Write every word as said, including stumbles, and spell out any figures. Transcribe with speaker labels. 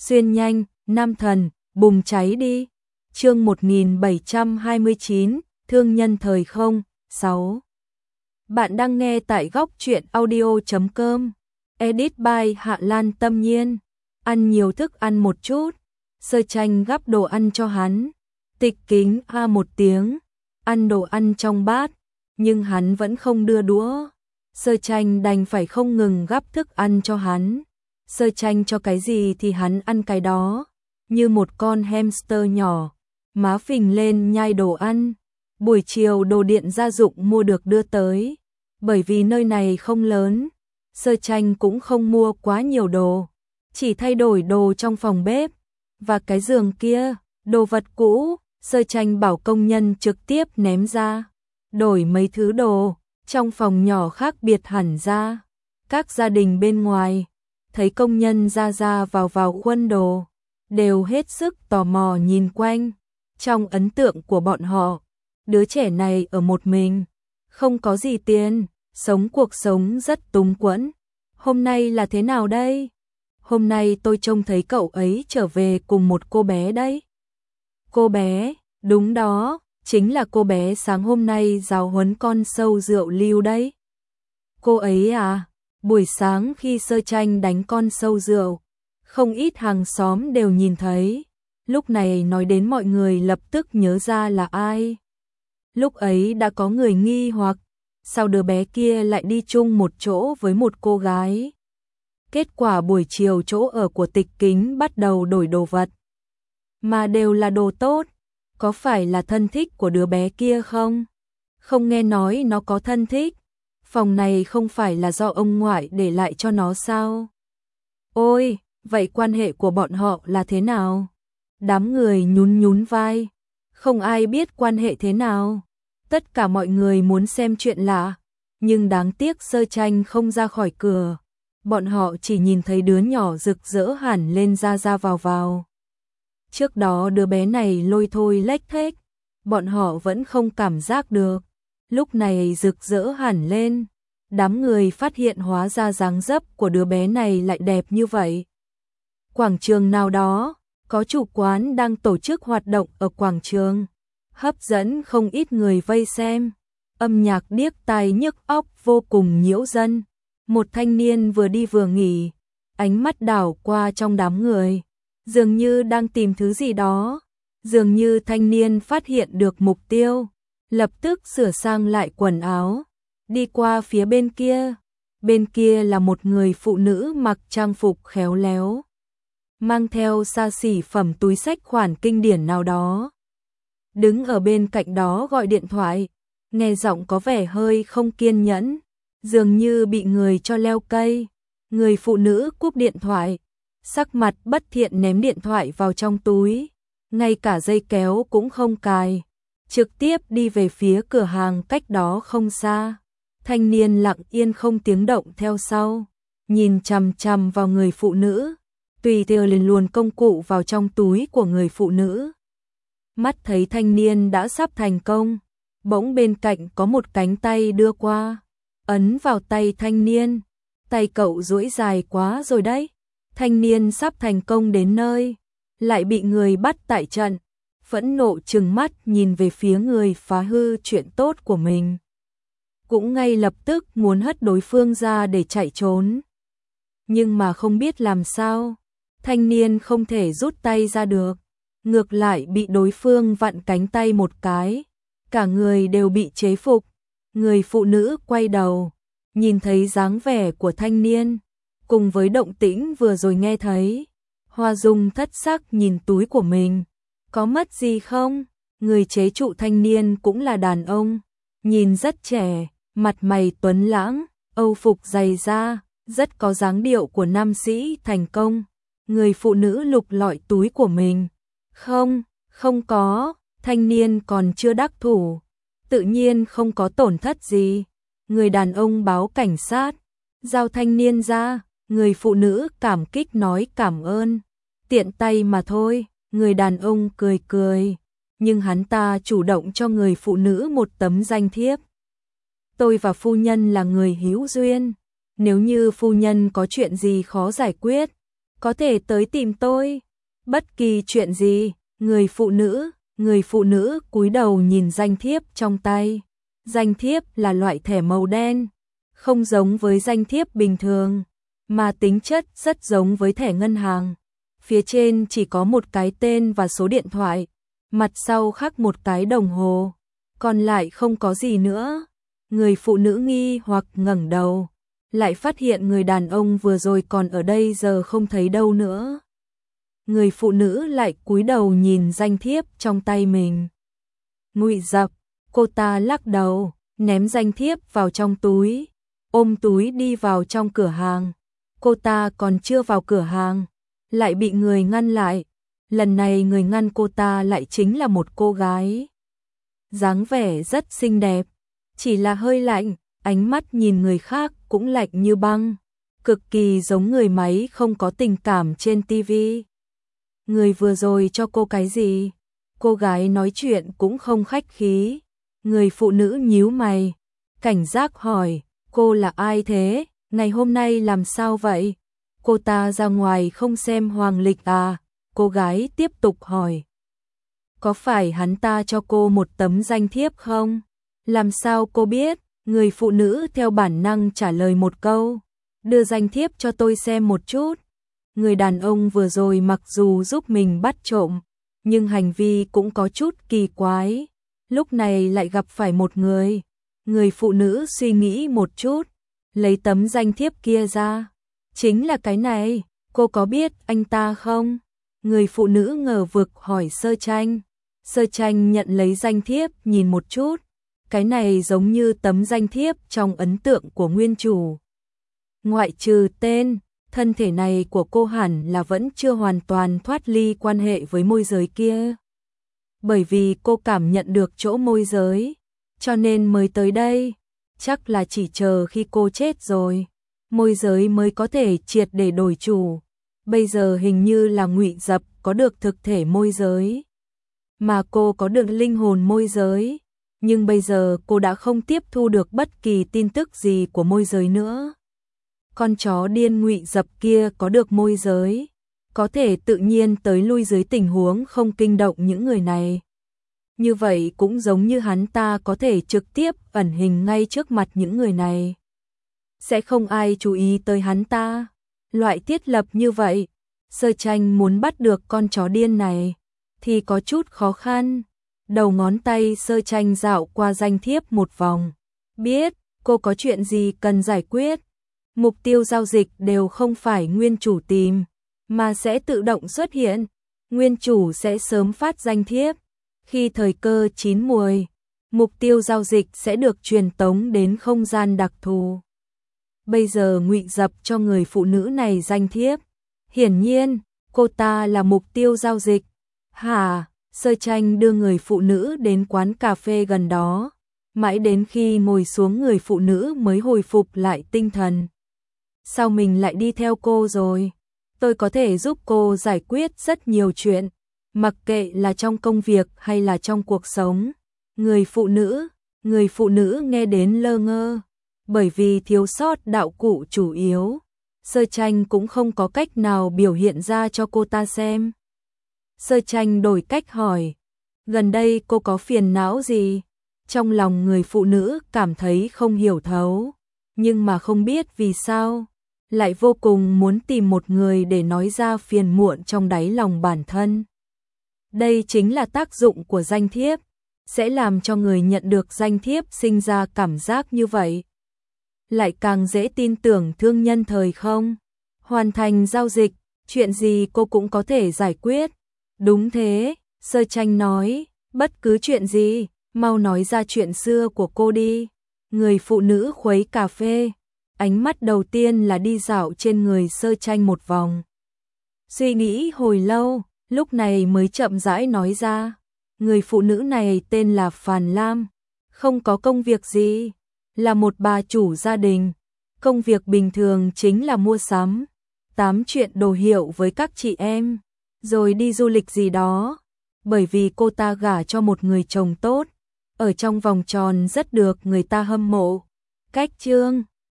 Speaker 1: Xuyên nhanh, nam thần, bùng cháy đi. Chương một nghìn bảy trăm hai mươi chín, thương nhân thời không, sáu. Bạn đang nghe tại góc truyện audio chấm com. Edit by Hạ Lan Tâm Nhiên. Ăn nhiều thức ăn một chút. Sơ Tranh gắp đồ ăn cho hắn. Tịch Kính a một tiếng, ăn đồ ăn trong bát, nhưng hắn vẫn không đưa đũa. Sơ Tranh đành phải không ngừng gắp thức ăn cho hắn. Sơ Tranh cho cái gì thì hắn ăn cái đó, như một con hamster nhỏ, má phình lên nhai đồ ăn. Buổi chiều đồ điện gia dụng mua được đưa tới, bởi vì nơi này không lớn, Sơ Tranh cũng không mua quá nhiều đồ, chỉ thay đổi đồ trong phòng bếp. Và cái giường kia, đồ vật cũ, Sơ Tranh bảo công nhân trực tiếp ném ra, đổi mấy thứ đồ, trong phòng nhỏ khác biệt hẳn ra. Các gia đình bên ngoài, thấy công nhân ra ra vào vào khuân đồ, đều hết sức tò mò nhìn quanh. Trong ấn tượng của bọn họ, đứa trẻ này ở một mình, không có gì tiền, sống cuộc sống rất túng quẫn. Hôm nay là thế nào đây? Hôm nay tôi trông thấy cậu ấy trở về cùng một cô bé đấy. Cô bé, đúng đó, chính là cô bé sáng hôm nay giáo huấn con sâu rượu Lưu đấy. Cô ấy à, buổi sáng khi Sơ Tranh đánh con sâu rượu, không ít hàng xóm đều nhìn thấy. Lúc này nói đến mọi người lập tức nhớ ra là ai. Lúc ấy đã có người nghi hoặc, sao đứa bé kia lại đi chung một chỗ với một cô gái. Kết quả buổi chiều chỗ ở của Tịch Kính bắt đầu đổi đồ vật, mà đều là đồ tốt. Có phải là thân thích của đứa bé kia không? Không nghe nói nó có thân thích. Phòng này không phải là do ông ngoại để lại cho nó sao? Ôi, vậy quan hệ của bọn họ là thế nào? Đám người nhún nhún vai. Không ai biết quan hệ thế nào. Tất cả mọi người muốn xem chuyện lạ, nhưng đáng tiếc Sơ Tranh không ra khỏi cửa. Bọn họ chỉ nhìn thấy đứa nhỏ rực rỡ hẳn lên ra ra vào vào. Trước đó đứa bé này lôi thôi lếch thếch, bọn họ vẫn không cảm giác được. Lúc này rực rỡ hẳn lên, đám người phát hiện hóa ra dáng dấp của đứa bé này lại đẹp như vậy. Quảng trường nào đó, có chủ quán đang tổ chức hoạt động ở quảng trường, hấp dẫn không ít người vây xem. Âm nhạc điếc tai nhức óc vô cùng nhiễu dân. Một thanh niên vừa đi vừa nghỉ, ánh mắt đảo qua trong đám người, dường như đang tìm thứ gì đó. Dường như thanh niên phát hiện được mục tiêu, lập tức sửa sang lại quần áo, đi qua phía bên kia. Bên kia là một người phụ nữ mặc trang phục khéo léo, mang theo xa xỉ phẩm túi xách khoản kinh điển nào đó. Đứng ở bên cạnh đó gọi điện thoại, nghe giọng có vẻ hơi không kiên nhẫn, dường như bị người cho leo cây. Người phụ nữ cúp điện thoại, sắc mặt bất thiện ném điện thoại vào trong túi, ngay cả dây kéo cũng không cài, trực tiếp đi về phía cửa hàng cách đó không xa. Thanh niên lặng yên không tiếng động theo sau, nhìn chằm chằm vào người phụ nữ, tùy theo liền luồn công cụ vào trong túi của người phụ nữ. Mắt thấy thanh niên đã sắp thành công, bỗng bên cạnh có một cánh tay đưa qua, ấn vào tay thanh niên. Tay cậu duỗi dài quá rồi đấy. Thanh niên sắp thành công đến nơi, lại bị người bắt tại trận, phẫn nộ trừng mắt nhìn về phía người phá hư chuyện tốt của mình. Cũng ngay lập tức muốn hất đối phương ra để chạy trốn. Nhưng mà không biết làm sao, thanh niên không thể rút tay ra được, ngược lại bị đối phương vặn cánh tay một cái, cả người đều bị chế phục. Người phụ nữ quay đầu, nhìn thấy dáng vẻ của thanh niên, cùng với động tĩnh vừa rồi nghe thấy, Hoa Dung thất sắc nhìn túi của mình, có mất gì không? Người chế trụ thanh niên cũng là đàn ông, nhìn rất trẻ, mặt mày tuấn lãng, âu phục dày da, rất có dáng điệu của nam sĩ thành công. Người phụ nữ lục lọi túi của mình, không, không có. Thanh niên còn chưa đắc thủ, tự nhiên không có tổn thất gì. Người đàn ông báo cảnh sát, giao thanh niên ra. Người phụ nữ cảm kích nói cảm ơn, tiện tay mà thôi. Người đàn ông cười cười, nhưng hắn ta chủ động cho người phụ nữ một tấm danh thiếp. Tôi và phu nhân là người hữu duyên, nếu như phu nhân có chuyện gì khó giải quyết, có thể tới tìm tôi. Bất kỳ chuyện gì, người phụ nữ, người phụ nữ cúi đầu nhìn danh thiếp trong tay. Danh thiếp là loại thẻ màu đen, không giống với danh thiếp bình thường, mà tính chất rất giống với thẻ ngân hàng. Phía trên chỉ có một cái tên và số điện thoại, mặt sau khắc một cái đồng hồ, còn lại không có gì nữa. Người phụ nữ nghi hoặc ngẩng đầu, lại phát hiện người đàn ông vừa rồi còn ở đây giờ không thấy đâu nữa. Người phụ nữ lại cúi đầu nhìn danh thiếp trong tay mình. Ngụy Dập, cô ta lắc đầu, ném danh thiếp vào trong túi, ôm túi đi vào trong cửa hàng. Cô ta còn chưa vào cửa hàng, lại bị người ngăn lại. Lần này người ngăn cô ta lại chính là một cô gái. Dáng vẻ rất xinh đẹp, chỉ là hơi lạnh, ánh mắt nhìn người khác cũng lạnh như băng, cực kỳ giống người máy không có tình cảm trên tivi. Người vừa rồi cho cô cái gì? Cô gái nói chuyện cũng không khách khí. Người phụ nữ nhíu mày, cảnh giác hỏi, cô là ai thế? Ngày hôm nay làm sao vậy? Cô ta ra ngoài không xem hoàng lịch à? Cô gái tiếp tục hỏi. Có phải hắn ta cho cô một tấm danh thiếp không? Làm sao cô biết? Người phụ nữ theo bản năng trả lời một câu. Đưa danh thiếp cho tôi xem một chút. Người đàn ông vừa rồi mặc dù giúp mình bắt trộm, nhưng hành vi cũng có chút kỳ quái. Lúc này lại gặp phải một người. Người phụ nữ suy nghĩ một chút, lấy tấm danh thiếp kia ra. Chính là cái này, cô có biết anh ta không? Người phụ nữ ngờ vực hỏi Sơ Tranh. Sơ Tranh nhận lấy danh thiếp nhìn một chút. Cái này giống như tấm danh thiếp trong ấn tượng của nguyên chủ. Ngoại trừ tên, thân thể này của cô hẳn là vẫn chưa hoàn toàn thoát ly quan hệ với môi giới kia. Bởi vì cô cảm nhận được chỗ môi giới, cho nên mới tới đây. Chắc là chỉ chờ khi cô chết rồi, môi giới mới có thể triệt để đổi chủ. Bây giờ hình như là Ngụy Dập có được thực thể môi giới, mà cô có được linh hồn môi giới. Nhưng bây giờ cô đã không tiếp thu được bất kỳ tin tức gì của môi giới nữa. Con chó điên Ngụy Dập kia có được môi giới, có thể tự nhiên tới lui dưới tình huống không kinh động những người này. Như vậy cũng giống như hắn ta có thể trực tiếp ẩn hình ngay trước mặt những người này. Sẽ không ai chú ý tới hắn ta. Loại thiết lập như vậy, Sơ Tranh muốn bắt được con chó điên này thì có chút khó khăn. Đầu ngón tay Sơ Tranh dạo qua danh thiếp một vòng. Biết cô có chuyện gì cần giải quyết. Mục tiêu giao dịch đều không phải nguyên chủ tìm, mà sẽ tự động xuất hiện. Nguyên chủ sẽ sớm phát danh thiếp. Khi thời cơ chín muồi, mục tiêu giao dịch sẽ được truyền tống đến không gian đặc thù. Bây giờ Ngụy Dập cho người phụ nữ này danh thiếp. Hiển nhiên, cô ta là mục tiêu giao dịch. Hả? Sơ Tranh đưa người phụ nữ đến quán cà phê gần đó. Mãi đến khi ngồi xuống người phụ nữ mới hồi phục lại tinh thần. Sao mình lại đi theo cô rồi? Tôi có thể giúp cô giải quyết rất nhiều chuyện, mặc kệ là trong công việc hay là trong cuộc sống. Người phụ nữ, người phụ nữ nghe đến lơ ngơ, bởi vì thiếu sót đạo cụ chủ yếu. Sơ Tranh cũng không có cách nào biểu hiện ra cho cô ta xem. Sơ Tranh đổi cách hỏi, gần đây cô có phiền não gì? Trong lòng người phụ nữ cảm thấy không hiểu thấu, nhưng mà không biết vì sao, lại vô cùng muốn tìm một người để nói ra phiền muộn trong đáy lòng bản thân. Đây chính là tác dụng của danh thiếp, sẽ làm cho người nhận được danh thiếp sinh ra cảm giác như vậy. Lại càng dễ tin tưởng thương nhân thời không. Hoàn thành giao dịch, chuyện gì cô cũng có thể giải quyết. Đúng thế, Sơ Tranh nói, bất cứ chuyện gì, mau nói ra chuyện xưa của cô đi. Người phụ nữ khuấy cà phê, ánh mắt đầu tiên là đi dạo trên người Sơ Tranh một vòng. Suy nghĩ hồi lâu, lúc này mới chậm rãi nói ra. Người phụ nữ này tên là Phàn Lam, không có công việc gì, là một bà chủ gia đình. Công việc bình thường chính là mua sắm, tám chuyện đồ hiệu với các chị em, rồi đi du lịch gì đó. Bởi vì cô ta gả cho một người chồng tốt, ở trong vòng tròn rất được người ta hâm mộ. Cách chương